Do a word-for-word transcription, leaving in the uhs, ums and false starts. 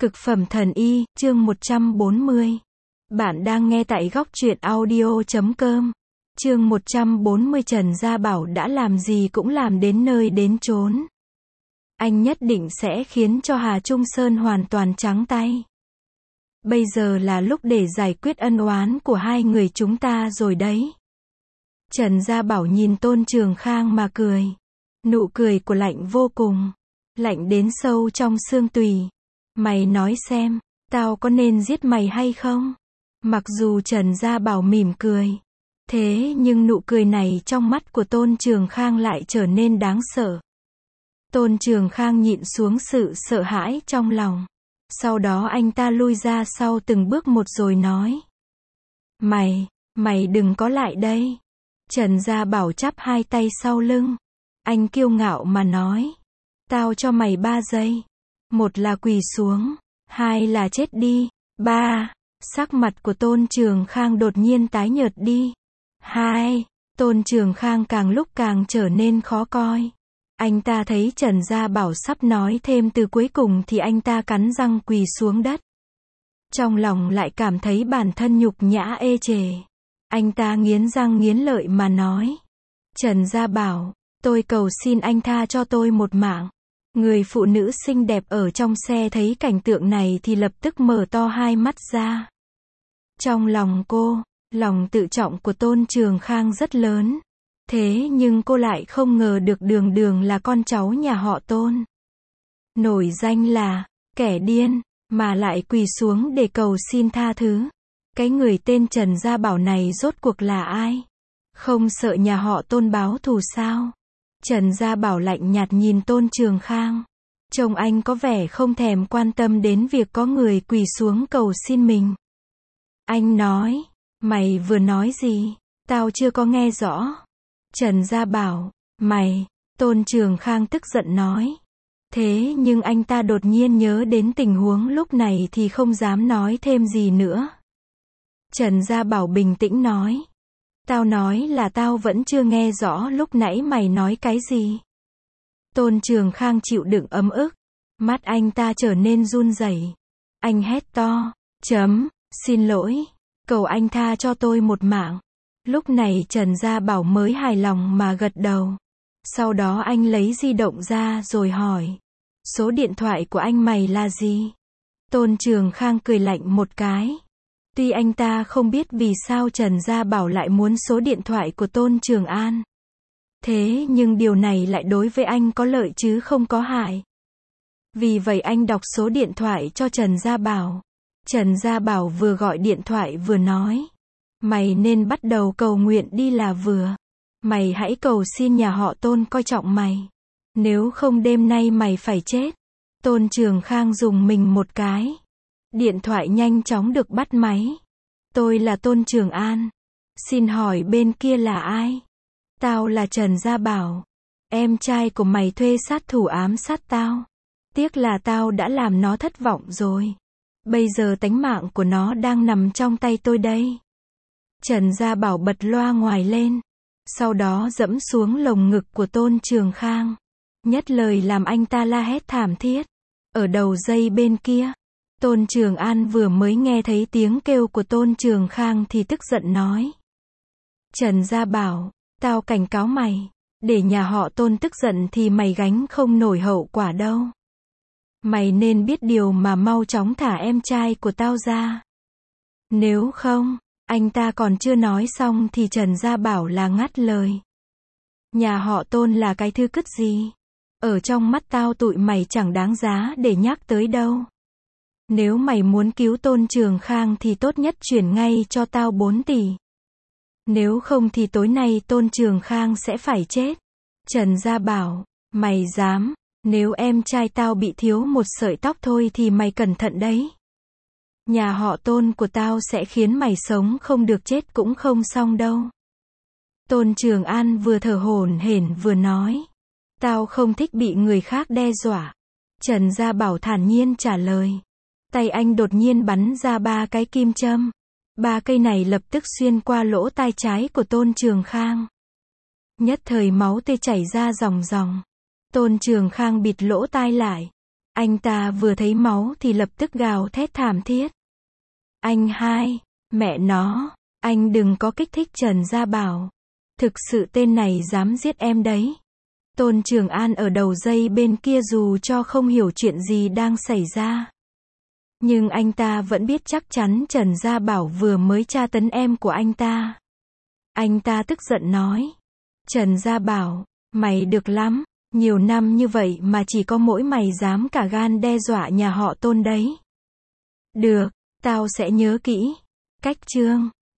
Cực phẩm thần y, chương một trăm bốn mươi. Bạn đang nghe tại góc truyện audio chấm com. Chương một trăm bốn mươi. Trần Gia Bảo đã làm gì cũng làm đến nơi đến chốn. Anh nhất định sẽ khiến cho Hà Trung Sơn hoàn toàn trắng tay. Bây giờ là lúc để giải quyết ân oán của hai người chúng ta rồi đấy. Trần Gia Bảo nhìn Tôn Trường Khang mà cười. Nụ cười của lạnh vô cùng. Lạnh đến sâu trong xương tủy. Mày nói xem, tao có nên giết mày hay không? Mặc dù Trần Gia Bảo mỉm cười. Thế nhưng nụ cười này trong mắt của Tôn Trường Khang lại trở nên đáng sợ. Tôn Trường Khang nhịn xuống sự sợ hãi trong lòng. Sau đó anh ta lui ra sau từng bước một rồi nói. Mày, mày đừng có lại đây. Trần Gia Bảo chắp hai tay sau lưng. Anh kiêu ngạo mà nói. Tao cho mày ba giây. Một là quỳ xuống, hai là chết đi, ba, sắc mặt của Tôn Trường Khang đột nhiên tái nhợt đi. Hai, Tôn Trường Khang càng lúc càng trở nên khó coi. Anh ta thấy Trần Gia Bảo sắp nói thêm từ cuối cùng thì anh ta cắn răng quỳ xuống đất. Trong lòng lại cảm thấy bản thân nhục nhã ê chề. Anh ta nghiến răng nghiến lợi mà nói. Trần Gia Bảo, tôi cầu xin anh tha cho tôi một mạng. Người phụ nữ xinh đẹp ở trong xe thấy cảnh tượng này thì lập tức mở to hai mắt ra. Trong lòng cô, lòng tự trọng của Tôn Trường Khang rất lớn. Thế nhưng cô lại không ngờ được đường đường là con cháu nhà họ Tôn. Nổi danh là, kẻ điên, mà lại quỳ xuống để cầu xin tha thứ. Cái người tên Trần Gia Bảo này rốt cuộc là ai? Không sợ nhà họ Tôn báo thù sao? Trần Gia Bảo lạnh nhạt nhìn Tôn Trường Khang. Trông anh có vẻ không thèm quan tâm đến việc có người quỳ xuống cầu xin mình. Anh nói, mày vừa nói gì? Tao chưa có nghe rõ. Trần Gia Bảo, mày, Tôn Trường Khang tức giận nói. Thế nhưng anh ta đột nhiên nhớ đến tình huống lúc này thì không dám nói thêm gì nữa. Trần Gia Bảo bình tĩnh nói. Tao nói là tao vẫn chưa nghe rõ lúc nãy mày nói cái gì. Tôn Trường Khang chịu đựng ấm ức. Mắt anh ta trở nên run rẩy. Anh hét to. Chấm, xin lỗi. Cầu anh tha cho tôi một mạng. Lúc này Trần Gia Bảo mới hài lòng mà gật đầu. Sau đó anh lấy di động ra rồi hỏi. Số điện thoại của anh mày là gì? Tôn Trường Khang cười lạnh một cái. Tuy anh ta không biết vì sao Trần Gia Bảo lại muốn số điện thoại của Tôn Trường An. Thế nhưng điều này lại đối với anh có lợi chứ không có hại. Vì vậy anh đọc số điện thoại cho Trần Gia Bảo. Trần Gia Bảo vừa gọi điện thoại vừa nói. Mày nên bắt đầu cầu nguyện đi là vừa. Mày hãy cầu xin nhà họ Tôn coi trọng mày. Nếu không đêm nay mày phải chết. Tôn Trường Khang dùng mình một cái. Điện thoại nhanh chóng được bắt máy. Tôi là Tôn Trường An. Xin hỏi bên kia là ai? Tao là Trần Gia Bảo. Em trai của mày thuê sát thủ ám sát tao. Tiếc là tao đã làm nó thất vọng rồi. Bây giờ tánh mạng của nó đang nằm trong tay tôi đây. Trần Gia Bảo bật loa ngoài lên. Sau đó dẫm xuống lồng ngực của Tôn Trường Khang. Nhất lời làm anh ta la hét thảm thiết. Ở đầu dây bên kia. Tôn Trường An vừa mới nghe thấy tiếng kêu của Tôn Trường Khang thì tức giận nói. Trần Gia Bảo, tao cảnh cáo mày. Để nhà họ Tôn tức giận thì mày gánh không nổi hậu quả đâu. Mày nên biết điều mà mau chóng thả em trai của tao ra. Nếu không, anh ta còn chưa nói xong thì Trần Gia Bảo là ngắt lời. Nhà họ Tôn là cái thứ cứt gì? Ở trong mắt tao tụi mày chẳng đáng giá để nhắc tới đâu. Nếu mày muốn cứu Tôn Trường Khang thì tốt nhất chuyển ngay cho tao bốn tỷ. Nếu không thì tối nay Tôn Trường Khang sẽ phải chết. Trần Gia Bảo, mày dám, nếu em trai tao bị thiếu một sợi tóc thôi thì mày cẩn thận đấy. Nhà họ Tôn của tao sẽ khiến mày sống không được chết cũng không xong đâu. Tôn Trường An vừa thở hổn hển vừa nói. Tao không thích bị người khác đe dọa. Trần Gia Bảo thản nhiên trả lời. Tay anh đột nhiên bắn ra ba cái kim châm. Ba cây này lập tức xuyên qua lỗ tai trái của Tôn Trường Khang. Nhất thời máu tươi chảy ra ròng ròng. Tôn Trường Khang bịt lỗ tai lại. Anh ta vừa thấy máu thì lập tức gào thét thảm thiết. Anh hai, mẹ nó, anh đừng có kích thích Trần Gia Bảo. Thực sự tên này dám giết em đấy. Tôn Trường An ở đầu dây bên kia dù cho không hiểu chuyện gì đang xảy ra. Nhưng anh ta vẫn biết chắc chắn Trần Gia Bảo vừa mới tra tấn em của anh ta. Anh ta tức giận nói. Trần Gia Bảo, mày được lắm. Nhiều năm như vậy mà chỉ có mỗi mày dám cả gan đe dọa nhà họ Tôn đấy. Được, tao sẽ nhớ kỹ. Cách chương